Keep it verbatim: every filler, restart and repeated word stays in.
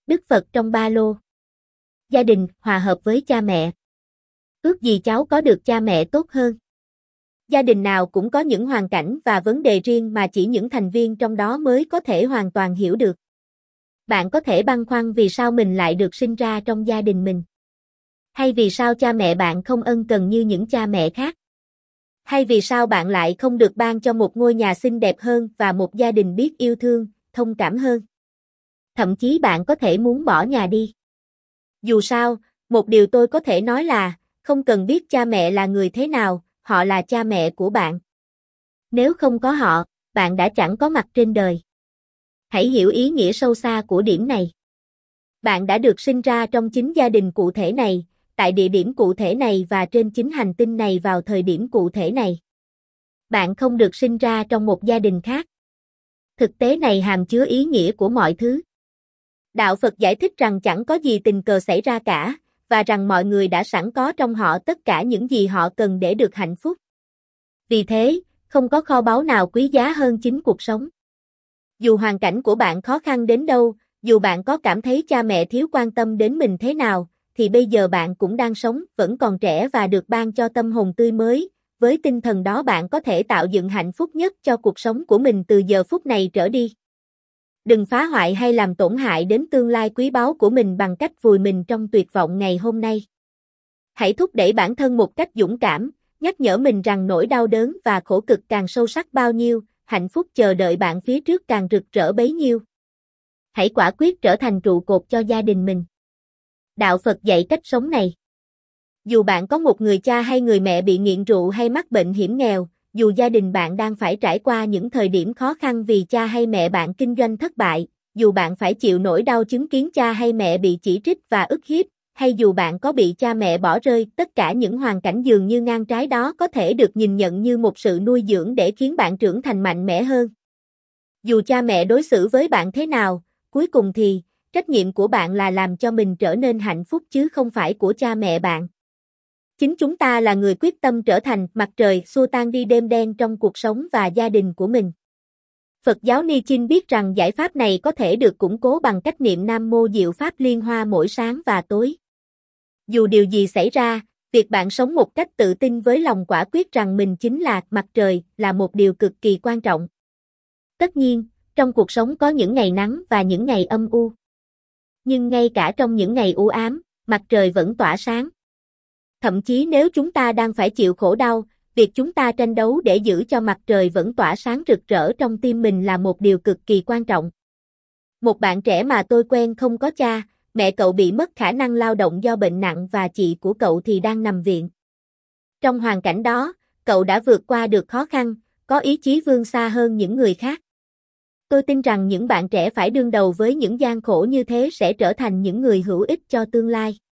Đức Phật trong ba lô. Gia đình, hòa hợp với cha mẹ. Ước gì cháu có được cha mẹ tốt hơn. Gia đình nào cũng có những hoàn cảnh và vấn đề riêng mà chỉ những thành viên trong đó mới có thể hoàn toàn hiểu được. Bạn có thể băn khoăn vì sao mình lại được sinh ra trong gia đình mình. Hay vì sao cha mẹ bạn không ân cần như những cha mẹ khác. Hay vì sao bạn lại không được ban cho một ngôi nhà xinh đẹp hơn và một gia đình biết yêu thương, thông cảm hơn. Thậm chí bạn có thể muốn bỏ nhà đi. Dù sao, một điều tôi có thể nói là, không cần biết cha mẹ là người thế nào, họ là cha mẹ của bạn. Nếu không có họ, bạn đã chẳng có mặt trên đời. Hãy hiểu ý nghĩa sâu xa của điểm này. Bạn đã được sinh ra trong chính gia đình cụ thể này, tại địa điểm cụ thể này và trên chính hành tinh này vào thời điểm cụ thể này. Bạn không được sinh ra trong một gia đình khác. Thực tế này hàm chứa ý nghĩa của mọi thứ. Đạo Phật giải thích rằng chẳng có gì tình cờ xảy ra cả, và rằng mọi người đã sẵn có trong họ tất cả những gì họ cần để được hạnh phúc. Vì thế, không có kho báu nào quý giá hơn chính cuộc sống. Dù hoàn cảnh của bạn khó khăn đến đâu, dù bạn có cảm thấy cha mẹ thiếu quan tâm đến mình thế nào, thì bây giờ bạn cũng đang sống, vẫn còn trẻ và được ban cho tâm hồn tươi mới. Với tinh thần đó bạn có thể tạo dựng hạnh phúc nhất cho cuộc sống của mình từ giờ phút này trở đi. Đừng phá hoại hay làm tổn hại đến tương lai quý báu của mình bằng cách vùi mình trong tuyệt vọng ngày hôm nay. Hãy thúc đẩy bản thân một cách dũng cảm, nhắc nhở mình rằng nỗi đau đớn và khổ cực càng sâu sắc bao nhiêu, hạnh phúc chờ đợi bạn phía trước càng rực rỡ bấy nhiêu. Hãy quả quyết trở thành trụ cột cho gia đình mình. Đạo Phật dạy cách sống này. Dù bạn có một người cha hay người mẹ bị nghiện rượu hay mắc bệnh hiểm nghèo, dù gia đình bạn đang phải trải qua những thời điểm khó khăn vì cha hay mẹ bạn kinh doanh thất bại, dù bạn phải chịu nỗi đau chứng kiến cha hay mẹ bị chỉ trích và ức hiếp, hay dù bạn có bị cha mẹ bỏ rơi, tất cả những hoàn cảnh dường như ngang trái đó có thể được nhìn nhận như một sự nuôi dưỡng để khiến bạn trưởng thành mạnh mẽ hơn. Dù cha mẹ đối xử với bạn thế nào, cuối cùng thì, trách nhiệm của bạn là làm cho mình trở nên hạnh phúc chứ không phải của cha mẹ bạn. Chính chúng ta là người quyết tâm trở thành mặt trời xua tan đi đêm đen trong cuộc sống và gia đình của mình. Phật giáo Nichiren biết rằng giải pháp này có thể được củng cố bằng cách niệm Nam Mô Diệu Pháp Liên Hoa mỗi sáng và tối. Dù điều gì xảy ra, việc bạn sống một cách tự tin với lòng quả quyết rằng mình chính là mặt trời là một điều cực kỳ quan trọng. Tất nhiên, trong cuộc sống có những ngày nắng và những ngày âm u. Nhưng ngay cả trong những ngày u ám, mặt trời vẫn tỏa sáng. Thậm chí nếu chúng ta đang phải chịu khổ đau, việc chúng ta tranh đấu để giữ cho mặt trời vẫn tỏa sáng rực rỡ trong tim mình là một điều cực kỳ quan trọng. Một bạn trẻ mà tôi quen không có cha, mẹ cậu bị mất khả năng lao động do bệnh nặng và chị của cậu thì đang nằm viện. Trong hoàn cảnh đó, cậu đã vượt qua được khó khăn, có ý chí vươn xa hơn những người khác. Tôi tin rằng những bạn trẻ phải đương đầu với những gian khổ như thế sẽ trở thành những người hữu ích cho tương lai.